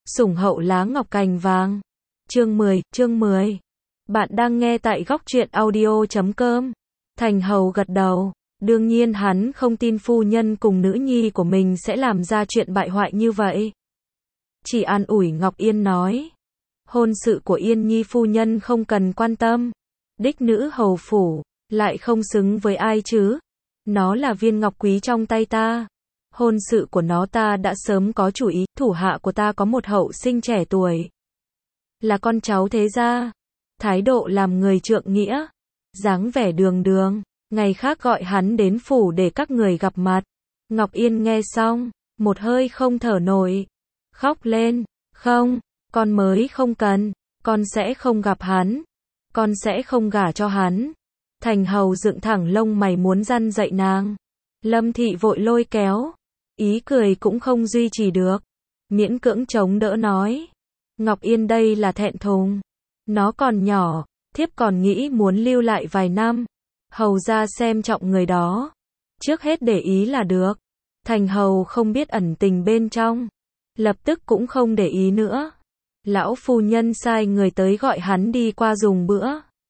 Sủng hậu lá ngọc cành vàng. Chương 10. Bạn đang nghe tại góc truyện audio.com. Thành hầu gật đầu. Đương nhiên hắn không tin phu nhân cùng nữ nhi của mình sẽ làm ra chuyện bại hoại như vậy. Chỉ an ủi Ngọc Yên nói. Hôn sự của Yên Nhi phu nhân không cần quan tâm. Đích nữ hầu phủ, lại không xứng với ai chứ. Nó là viên ngọc quý trong tay ta. Hôn sự của nó ta đã sớm có chủ ý, thủ hạ của ta có một hậu sinh trẻ tuổi. Là con cháu thế gia. Thái độ làm người trượng nghĩa. Dáng vẻ đường đường, ngày khác gọi hắn đến phủ để các người gặp mặt. Ngọc Yên nghe xong, một hơi không thở nổi. Khóc lên, không, con mới không cần, con sẽ không gặp hắn. Con sẽ không gả cho hắn. Thành hầu dựng thẳng lông mày muốn răn dạy nàng. Lâm thị vội lôi kéo. Ý cười cũng không duy trì được. Miễn cưỡng chống đỡ nói. Ngọc Yên đây là thẹn thùng. Nó còn nhỏ, thiếp còn nghĩ muốn lưu lại vài năm. Hầu ra xem trọng người đó. Trước hết để ý là được. Thành hầu không biết ẩn tình bên trong. Lập tức cũng không để ý nữa. Lão phu nhân sai người tới gọi hắn đi qua dùng bữa.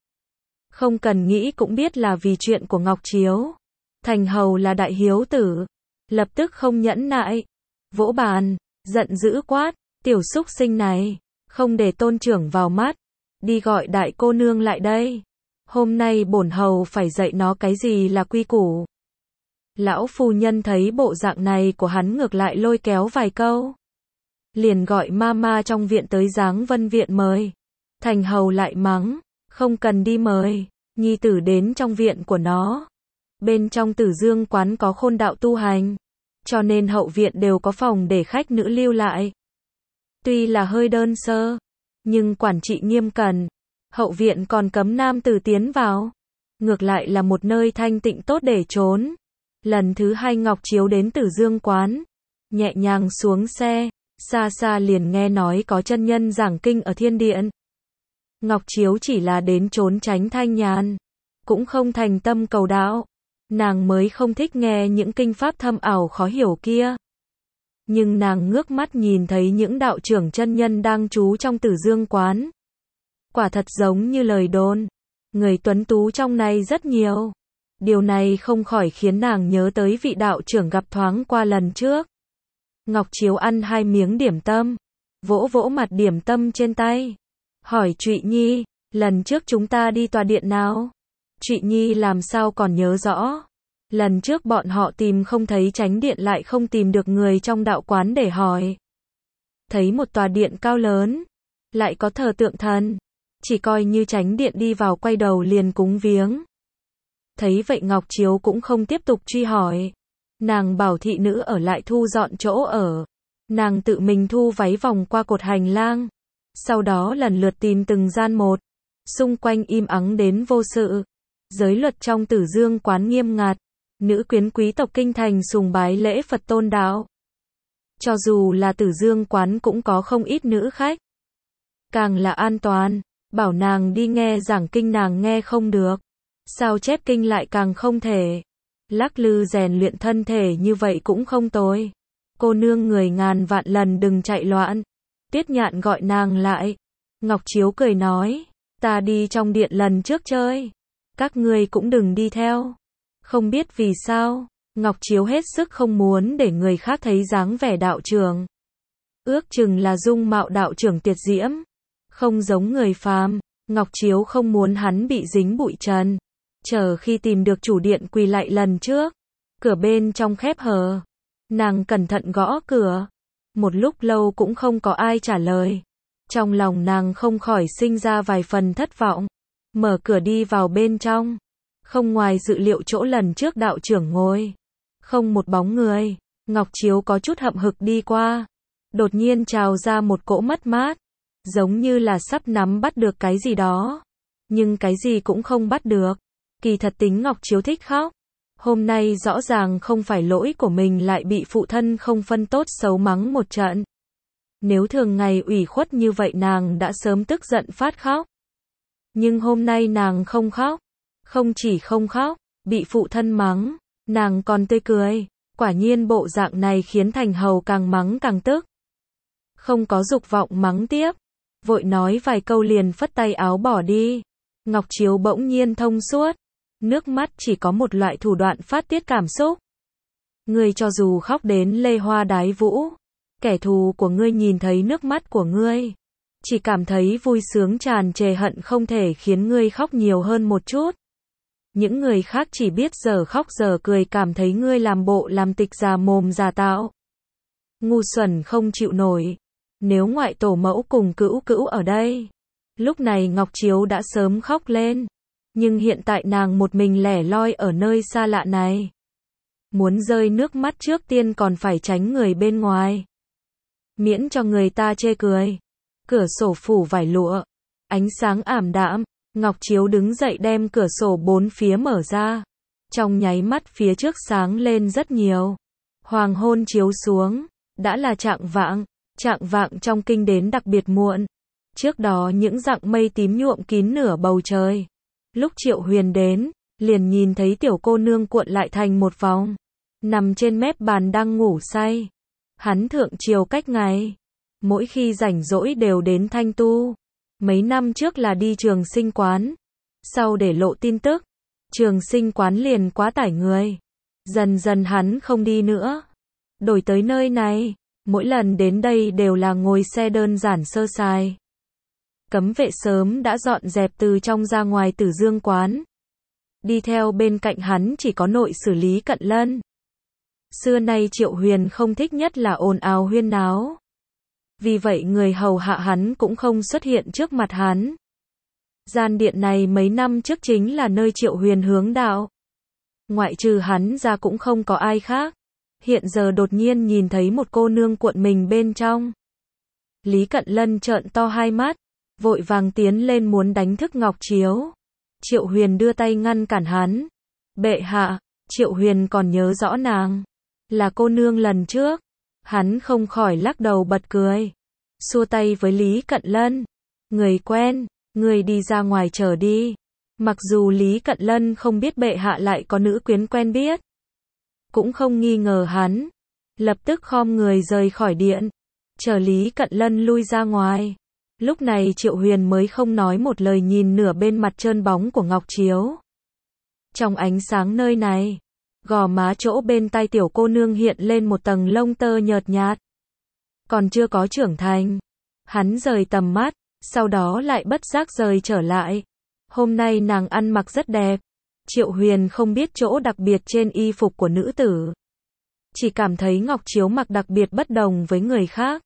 Không cần nghĩ cũng biết là vì chuyện của Ngọc Chiếu. Thành hầu là đại hiếu tử. Lập tức không nhẫn nại. Vỗ bàn, giận dữ quát. Tiểu súc sinh này, không để tôn trưởng vào mắt. Đi gọi đại cô nương lại đây. Hôm nay bổn hầu phải dạy nó cái gì là quy củ. Lão phu nhân thấy bộ dạng này của hắn ngược lại lôi kéo vài câu. Liền gọi mama trong viện tới Giáng Vân viện mời. Thành hầu lại mắng, không cần đi mời, nhi tử đến trong viện của nó. Bên trong Tử Dương quán có khôn đạo tu hành, cho nên hậu viện đều có phòng để khách nữ lưu lại. Tuy là hơi đơn sơ, nhưng quản trị nghiêm cẩn. Hậu viện còn cấm nam tử tiến vào. Ngược lại là một nơi thanh tịnh tốt để trốn. Lần thứ hai Ngọc Chiếu đến Tử Dương quán, nhẹ nhàng xuống xe, xa xa liền nghe nói có chân nhân giảng kinh ở thiên điện. Ngọc Chiếu chỉ là đến trốn tránh thanh nhàn, cũng không thành tâm cầu đạo. Nàng mới không thích nghe những kinh pháp thâm ảo khó hiểu kia. Nhưng nàng ngước mắt nhìn thấy những đạo trưởng chân nhân đang trú trong Tử Dương quán. Quả thật giống như lời đồn. Người tuấn tú trong này rất nhiều. Điều này không khỏi khiến nàng nhớ tới vị đạo trưởng gặp thoáng qua lần trước. Ngọc Chiếu ăn 2 miếng điểm tâm. Vỗ vỗ mặt điểm tâm trên tay. Hỏi Trụy Nhi, lần trước chúng ta đi tòa điện nào? Trụy Nhi làm sao còn nhớ rõ. Lần trước bọn họ tìm không thấy chánh điện lại không tìm được người trong đạo quán để hỏi. Thấy một tòa điện cao lớn, lại có thờ tượng thần. Chỉ coi như chánh điện đi vào quay đầu liền cúng viếng. Thấy vậy Ngọc Chiếu cũng không tiếp tục truy hỏi. Nàng bảo thị nữ ở lại thu dọn chỗ ở. Nàng tự mình thu váy vòng qua cột hành lang. Sau đó lần lượt tìm từng gian một. Xung quanh im ắng đến vô sự. Giới luật trong Tử Dương quán nghiêm ngặt. Nữ quyến quý tộc kinh thành sùng bái lễ Phật tôn đạo. Cho dù là Tử Dương quán cũng có không ít nữ khách. Càng là an toàn. Bảo nàng đi nghe giảng kinh nàng nghe không được. Sao chép kinh lại càng không thể. Lắc lư rèn luyện thân thể như vậy cũng không tồi. Cô nương người ngàn vạn lần đừng chạy loạn. Tiết Nhạn gọi nàng lại. Ngọc Chiếu cười nói. Ta đi trong điện lần trước chơi. Các ngươi cũng đừng đi theo. Không biết vì sao. Ngọc Chiếu hết sức không muốn để người khác thấy dáng vẻ đạo trưởng. Ước chừng là dung mạo đạo trưởng tuyệt diễm. Không giống người phàm. Ngọc Chiếu không muốn hắn bị dính bụi trần. Chờ khi tìm được chủ điện quỳ lạy lần trước. Cửa bên trong khép hờ. Nàng cẩn thận gõ cửa. Một lúc lâu cũng không có ai trả lời. Trong lòng nàng không khỏi sinh ra vài phần thất vọng. Mở cửa đi vào bên trong. Không ngoài dự liệu chỗ lần trước đạo trưởng ngồi. Không một bóng người. Ngọc Chiếu có chút hậm hực đi qua. Đột nhiên trào ra một cỗ mất mát. Giống như là sắp nắm bắt được cái gì đó. Nhưng cái gì cũng không bắt được. Kỳ thật tính Ngọc Chiếu thích khóc. Hôm nay rõ ràng không phải lỗi của mình lại bị phụ thân không phân tốt xấu mắng một trận. Nếu thường ngày ủy khuất như vậy nàng đã sớm tức giận phát khóc. Nhưng hôm nay nàng không khóc. Không chỉ không khóc, bị phụ thân mắng, nàng còn tươi cười. Quả nhiên bộ dạng này khiến Thành hầu càng mắng càng tức. không có dục vọng mắng tiếp, vội nói vài câu liền phất tay áo bỏ đi. Ngọc Chiếu bỗng nhiên thông suốt, nước mắt chỉ có một loại thủ đoạn phát tiết cảm xúc. Ngươi cho dù khóc đến lê hoa đái vũ, kẻ thù của ngươi nhìn thấy nước mắt của ngươi, chỉ cảm thấy vui sướng tràn trề, hận không thể khiến ngươi khóc nhiều hơn một chút. Những người khác chỉ biết giờ khóc giờ cười, cảm thấy ngươi làm bộ làm tịch, già mồm già tạo, ngu xuẩn không chịu nổi. Nếu ngoại tổ mẫu cùng cữu cữu ở đây, lúc này Ngọc Chiếu đã sớm khóc lên. Nhưng hiện tại nàng một mình lẻ loi ở nơi xa lạ này, muốn rơi nước mắt trước tiên còn phải tránh người bên ngoài, miễn cho người ta chê cười. Cửa sổ phủ vải lụa, ánh sáng ảm đạm, Ngọc Chiếu đứng dậy đem cửa sổ bốn phía mở ra. Trong nháy mắt phía trước sáng lên rất nhiều. Hoàng hôn chiếu xuống, đã là chạng vạng. Chạng vạng trong kinh đến đặc biệt muộn. Trước đó những dặng mây tím nhuộm kín nửa bầu trời. Lúc Triệu Huyền đến, liền nhìn thấy tiểu cô nương cuộn lại thành một vòng, nằm trên mép bàn đang ngủ say. Hắn thượng triều cách ngày, mỗi khi rảnh rỗi đều đến Thanh Tu. Mấy năm trước là đi Trường Sinh quán, sau để lộ tin tức, Trường Sinh quán liền quá tải người. Dần dần hắn không đi nữa, đổi tới nơi này, mỗi lần đến đây đều là ngồi xe đơn giản sơ sài. Cấm vệ sớm đã dọn dẹp từ trong ra ngoài Tử Dương quán. Đi theo bên cạnh hắn chỉ có nội xử Lý Cận Lân. Xưa nay Triệu Huyền không thích nhất là ồn ào huyên náo. Vì vậy người hầu hạ hắn cũng không xuất hiện trước mặt hắn. Gian điện này mấy năm trước chính là nơi Triệu Huyền hướng đạo. Ngoại trừ hắn ra cũng không có ai khác. Hiện giờ đột nhiên nhìn thấy một cô nương cuộn mình bên trong. Lý Cận Lân trợn to hai mắt, vội vàng tiến lên muốn đánh thức Ngọc Chiếu. Triệu Huyền đưa tay ngăn cản hắn. Bệ hạ, Triệu Huyền còn nhớ rõ nàng, là cô nương lần trước. Hắn không khỏi lắc đầu bật cười, xua tay với Lý Cận Lân. Người quen, người đi ra ngoài chờ đi. Mặc dù Lý Cận Lân không biết bệ hạ lại có nữ quyến quen biết, cũng không nghi ngờ hắn, lập tức khom người rời khỏi điện, chờ Lý Cận Lân lui ra ngoài. Lúc này Triệu Huyền mới không nói một lời nhìn nửa bên mặt trơn bóng của Ngọc Chiếu. Trong ánh sáng nơi này, gò má chỗ bên tai tiểu cô nương hiện lên một tầng lông tơ nhợt nhạt. Còn chưa có trưởng thành. Hắn rời tầm mắt, sau đó lại bất giác rời trở lại. Hôm nay nàng ăn mặc rất đẹp. Triệu Huyền không biết chỗ đặc biệt trên y phục của nữ tử, chỉ cảm thấy Ngọc Chiếu mặc đặc biệt bất đồng với người khác.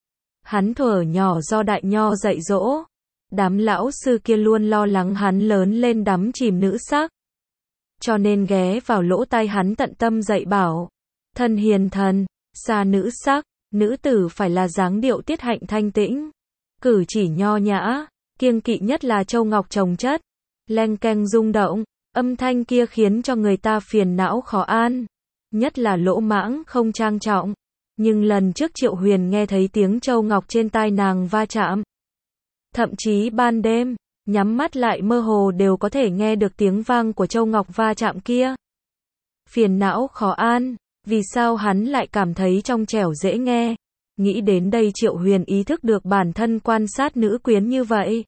Hắn thuở nhỏ do đại nho dạy dỗ, đám lão sư kia luôn lo lắng hắn lớn lên đắm chìm nữ sắc, cho nên ghé vào lỗ tai hắn tận tâm dạy bảo. Thân hiền thần, xa nữ sắc, nữ tử phải là dáng điệu tiết hạnh thanh tĩnh, cử chỉ nho nhã, kiêng kỵ nhất là châu ngọc chồng chất, leng keng rung động, âm thanh kia khiến cho người ta phiền não khó an, nhất là lỗ mãng không trang trọng. Nhưng lần trước Triệu Huyền nghe thấy tiếng châu ngọc trên tai nàng va chạm, thậm chí ban đêm, nhắm mắt lại mơ hồ đều có thể nghe được tiếng vang của châu ngọc va chạm kia. Phiền não khó an, vì sao hắn lại cảm thấy trong trẻo dễ nghe? Nghĩ đến đây Triệu Huyền ý thức được bản thân quan sát nữ quyến như vậy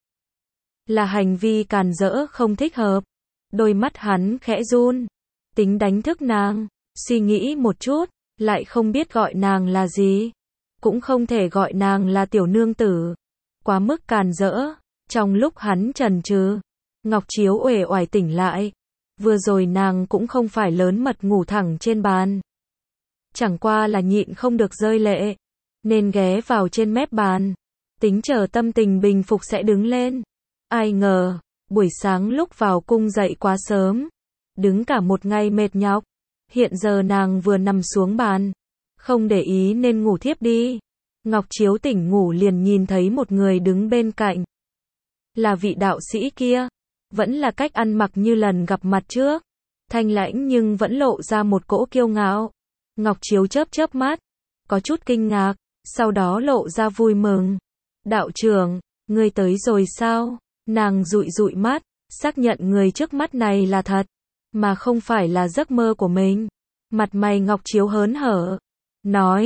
là hành vi càn rỡ không thích hợp. Đôi mắt hắn khẽ run, tính đánh thức nàng, suy nghĩ một chút, lại không biết gọi nàng là gì, cũng không thể gọi nàng là tiểu nương tử, quá mức càn rỡ. Trong lúc hắn chần chừ, Ngọc Chiếu uể oải tỉnh lại. Vừa rồi nàng cũng không phải lớn mật ngủ thẳng trên bàn, chẳng qua là nhịn không được rơi lệ, nên ghé vào trên mép bàn, tính chờ tâm tình bình phục sẽ đứng lên. Ai ngờ, buổi sáng lúc vào cung dậy quá sớm, đứng cả một ngày mệt nhọc, hiện giờ nàng vừa nằm xuống bàn, không để ý nên ngủ thiếp đi. Ngọc Chiếu tỉnh ngủ liền nhìn thấy một người đứng bên cạnh. Là vị đạo sĩ kia, vẫn là cách ăn mặc như lần gặp mặt trước, thanh lãnh nhưng vẫn lộ ra một cỗ kiêu ngạo. Ngọc Chiếu chớp chớp mắt, có chút kinh ngạc, sau đó lộ ra vui mừng. Đạo trưởng, ngươi tới rồi sao? Nàng dụi dụi mắt, xác nhận người trước mắt này là thật, mà không phải là giấc mơ của mình. Mặt mày Ngọc Chiếu hớn hở, nói,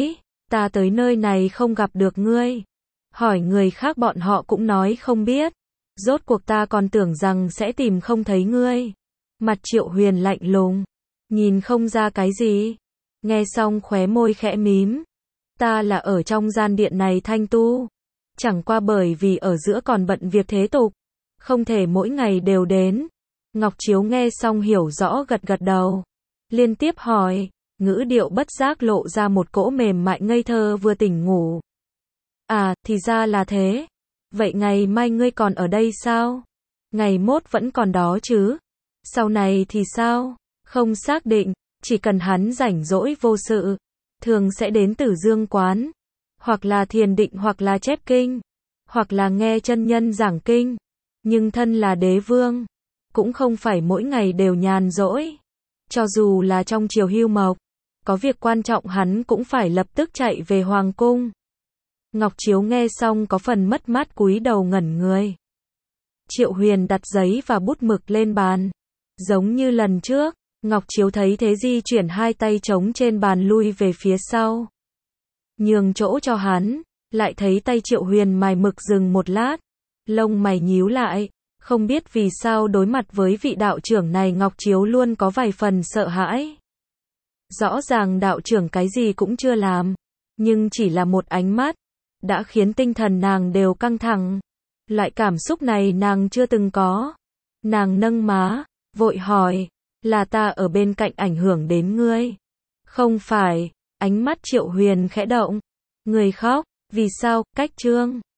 Ta tới nơi này không gặp được ngươi. Hỏi người khác bọn họ cũng nói không biết. Rốt cuộc ta còn tưởng rằng sẽ tìm không thấy ngươi. Mặt Triệu Huyền lạnh lùng. Nhìn không ra cái gì. Nghe xong khóe môi khẽ mím. Ta là ở trong gian điện này thanh tu. Chẳng qua bởi vì ở giữa còn bận việc thế tục. Không thể mỗi ngày đều đến. Ngọc Chiếu nghe xong hiểu rõ gật gật đầu. Liên tiếp hỏi. Ngữ điệu bất giác lộ ra một cỗ mềm mại ngây thơ vừa tỉnh ngủ. À, thì ra là thế. Vậy ngày mai ngươi còn ở đây sao? Ngày mốt vẫn còn đó chứ? Sau này thì sao? Không xác định, chỉ cần hắn rảnh rỗi vô sự. Thường sẽ đến Tử Dương quán. Hoặc là thiền định hoặc là chép kinh. Hoặc là nghe chân nhân giảng kinh. Nhưng thân là đế vương. Cũng không phải mỗi ngày đều nhàn rỗi. Cho dù là trong triều hưu mộc. Có việc quan trọng hắn cũng phải lập tức chạy về hoàng cung. Ngọc Chiếu nghe xong có phần mất mát cúi đầu ngẩn người. Triệu Huyền đặt giấy và bút mực lên bàn. Giống như lần trước, Ngọc Chiếu thấy thế di chuyển hai tay trống trên bàn lui về phía sau. Nhường chỗ cho hắn, lại thấy tay Triệu Huyền mài mực dừng một lát. Lông mày nhíu lại, không biết vì sao đối mặt với vị đạo trưởng này Ngọc Chiếu luôn có vài phần sợ hãi. Rõ ràng đạo trưởng cái gì cũng chưa làm, nhưng chỉ là một ánh mắt, đã khiến tinh thần nàng đều căng thẳng. Loại cảm xúc này nàng chưa từng có. Nàng nâng má, vội hỏi, là ta ở bên cạnh ảnh hưởng đến ngươi? Không phải, ánh mắt Triệu Huyền khẽ động. Người khóc, vì sao, cách chương.